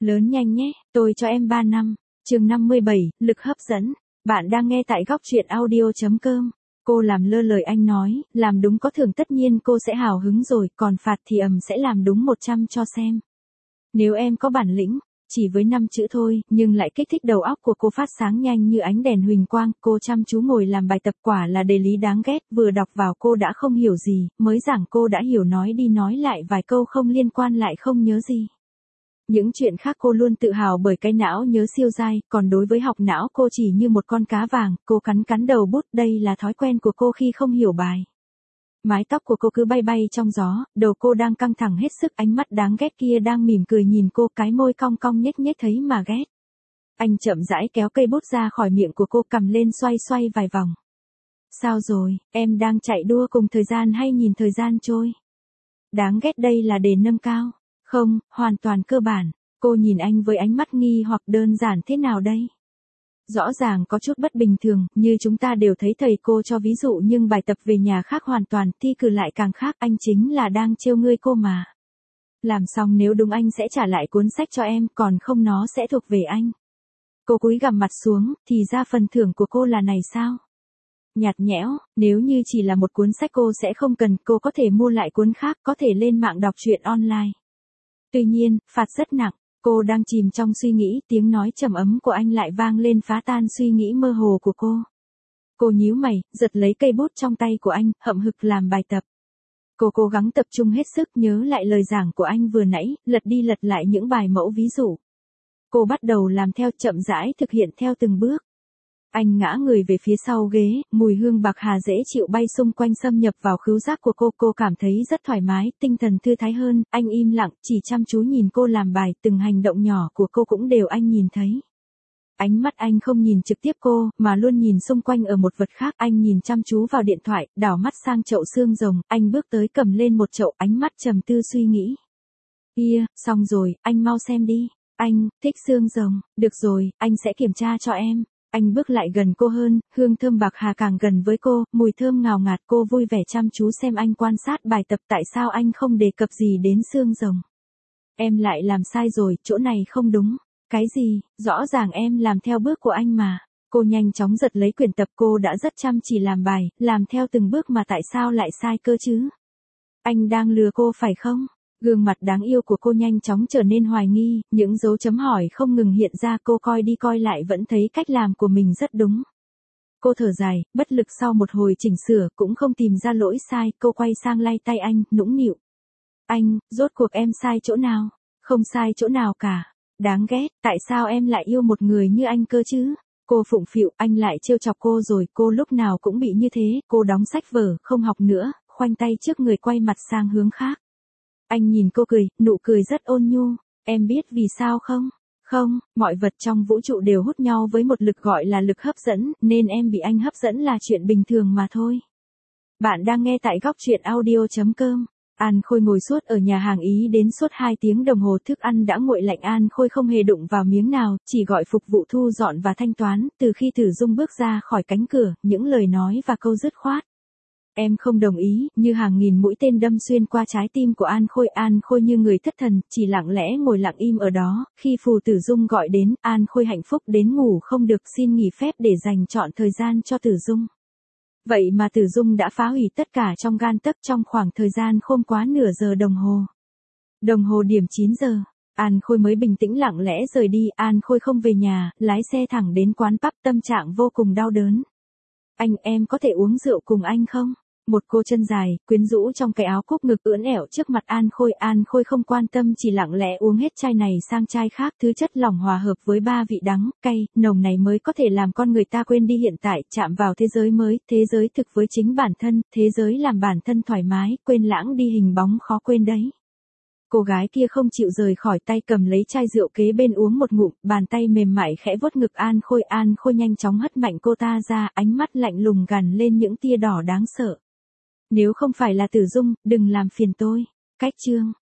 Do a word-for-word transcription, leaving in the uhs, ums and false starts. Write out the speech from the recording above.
Lớn nhanh nhé, tôi cho em ba năm. Chương năm mươi bảy, lực hấp dẫn. Bạn đang nghe tại góc truyện audio chấm com. Cô làm lơ lời anh nói, làm đúng có thưởng tất nhiên cô sẽ hào hứng rồi, còn phạt thì ầm sẽ làm đúng một trăm cho xem. Nếu em có bản lĩnh, chỉ với năm chữ thôi, nhưng lại kích thích đầu óc của cô phát sáng nhanh như ánh đèn huỳnh quang, cô chăm chú ngồi làm bài tập quả là đề lý đáng ghét, vừa đọc vào cô đã không hiểu gì, mới giảng cô đã hiểu nói đi nói lại vài câu không liên quan lại không nhớ gì. Những chuyện khác cô luôn tự hào bởi cái não nhớ siêu dai, còn đối với học não cô chỉ như một con cá vàng, cô cắn cắn đầu bút, đây là thói quen của cô khi không hiểu bài. Mái tóc của cô cứ bay bay trong gió, đầu cô đang căng thẳng hết sức, ánh mắt đáng ghét kia đang mỉm cười nhìn cô, cái môi cong cong nhếch nhếch thấy mà ghét. Anh chậm rãi kéo cây bút ra khỏi miệng của cô, cầm lên xoay xoay vài vòng. Sao rồi, em đang chạy đua cùng thời gian hay nhìn thời gian trôi? Đáng ghét, đây là đề nâng cao. Không, hoàn toàn cơ bản. Cô nhìn anh với ánh mắt nghi hoặc đơn giản thế nào đây? Rõ ràng có chút bất bình thường, như chúng ta đều thấy thầy cô cho ví dụ, nhưng bài tập về nhà khác hoàn toàn, thi cử lại càng khác, anh chính là đang trêu ngươi cô mà. Làm xong nếu đúng anh sẽ trả lại cuốn sách cho em, còn không nó sẽ thuộc về anh. Cô cúi gằm mặt xuống, thì ra phần thưởng của cô là này sao? Nhạt nhẽo, nếu như chỉ là một cuốn sách cô sẽ không cần, cô có thể mua lại cuốn khác, có thể lên mạng đọc truyện online. Tuy nhiên, phạt rất nặng, cô đang chìm trong suy nghĩ, tiếng nói trầm ấm của anh lại vang lên phá tan suy nghĩ mơ hồ của cô. Cô nhíu mày, giật lấy cây bút trong tay của anh, hậm hực làm bài tập. Cô cố gắng tập trung hết sức nhớ lại lời giảng của anh vừa nãy, lật đi lật lại những bài mẫu ví dụ. Cô bắt đầu làm theo, chậm rãi thực hiện theo từng bước. Anh ngã người về phía sau ghế, mùi hương bạc hà dễ chịu bay xung quanh xâm nhập vào khứu giác của cô, cô cảm thấy rất thoải mái, tinh thần thư thái hơn, anh im lặng, chỉ chăm chú nhìn cô làm bài, từng hành động nhỏ của cô cũng đều anh nhìn thấy. Ánh mắt anh không nhìn trực tiếp cô, mà luôn nhìn xung quanh ở một vật khác, anh nhìn chăm chú vào điện thoại, đảo mắt sang chậu xương rồng, anh bước tới cầm lên một chậu, ánh mắt trầm tư suy nghĩ. Kia, xong rồi, anh mau xem đi, anh, thích xương rồng, được rồi, anh sẽ kiểm tra cho em. Anh bước lại gần cô hơn, hương thơm bạc hà càng gần với cô, mùi thơm ngào ngạt, cô vui vẻ chăm chú xem anh quan sát bài tập, tại sao anh không đề cập gì đến xương rồng. Em lại làm sai rồi, chỗ này không đúng. Cái gì, rõ ràng em làm theo bước của anh mà. Cô nhanh chóng giật lấy quyển tập, cô đã rất chăm chỉ làm bài, làm theo từng bước mà tại sao lại sai cơ chứ? Anh đang lừa cô phải không? Gương mặt đáng yêu của cô nhanh chóng trở nên hoài nghi, những dấu chấm hỏi không ngừng hiện ra, cô coi đi coi lại vẫn thấy cách làm của mình rất đúng. Cô thở dài, bất lực sau một hồi chỉnh sửa, cũng không tìm ra lỗi sai, cô quay sang lay tay anh, nũng nịu. Anh, rốt cuộc em sai chỗ nào? Không sai chỗ nào cả. Đáng ghét, tại sao em lại yêu một người như anh cơ chứ? Cô phụng phịu, anh lại trêu chọc cô rồi, cô lúc nào cũng bị như thế, cô đóng sách vở, không học nữa, khoanh tay trước người quay mặt sang hướng khác. Anh nhìn cô cười, nụ cười rất ôn nhu, em biết vì sao không? Không, mọi vật trong vũ trụ đều hút nhau với một lực gọi là lực hấp dẫn, nên em bị anh hấp dẫn là chuyện bình thường mà thôi. Bạn đang nghe tại góc truyện audio chấm com. An Khôi ngồi suốt ở nhà hàng Ý đến suốt hai tiếng đồng hồ, thức ăn đã nguội lạnh, An Khôi không hề đụng vào miếng nào, chỉ gọi phục vụ thu dọn và thanh toán, từ khi Tử Dung bước ra khỏi cánh cửa, những lời nói và câu dứt khoát. Em không đồng ý, như hàng nghìn mũi tên đâm xuyên qua trái tim của An Khôi. An Khôi như người thất thần, chỉ lặng lẽ ngồi lặng im ở đó, khi Phù Tử Dung gọi đến, An Khôi hạnh phúc đến ngủ không được, xin nghỉ phép để dành trọn thời gian cho Tử Dung. Vậy mà Tử Dung đã phá hủy tất cả trong gan tấc trong khoảng thời gian không quá nửa giờ đồng hồ. Đồng hồ điểm chín giờ, An Khôi mới bình tĩnh lặng lẽ rời đi, An Khôi không về nhà, lái xe thẳng đến quán pub, tâm trạng vô cùng đau đớn. Anh, em có thể uống rượu cùng anh không? Một cô chân dài, quyến rũ trong cái áo cúc ngực ưỡn ẻo trước mặt An Khôi. An Khôi không quan tâm, chỉ lặng lẽ uống hết chai này sang chai khác, thứ chất lỏng hòa hợp với ba vị đắng, cay, nồng này mới có thể làm con người ta quên đi hiện tại, chạm vào thế giới mới, thế giới thực với chính bản thân, thế giới làm bản thân thoải mái, quên lãng đi hình bóng khó quên đấy. Cô gái kia không chịu rời khỏi tay, cầm lấy chai rượu kế bên uống một ngụm, bàn tay mềm mại khẽ vuốt ngực An Khôi. An Khôi nhanh chóng hất mạnh cô ta ra, ánh mắt lạnh lùng gằn lên những tia đỏ đáng sợ. Nếu không phải là Tử Dung, đừng làm phiền tôi. Cách chương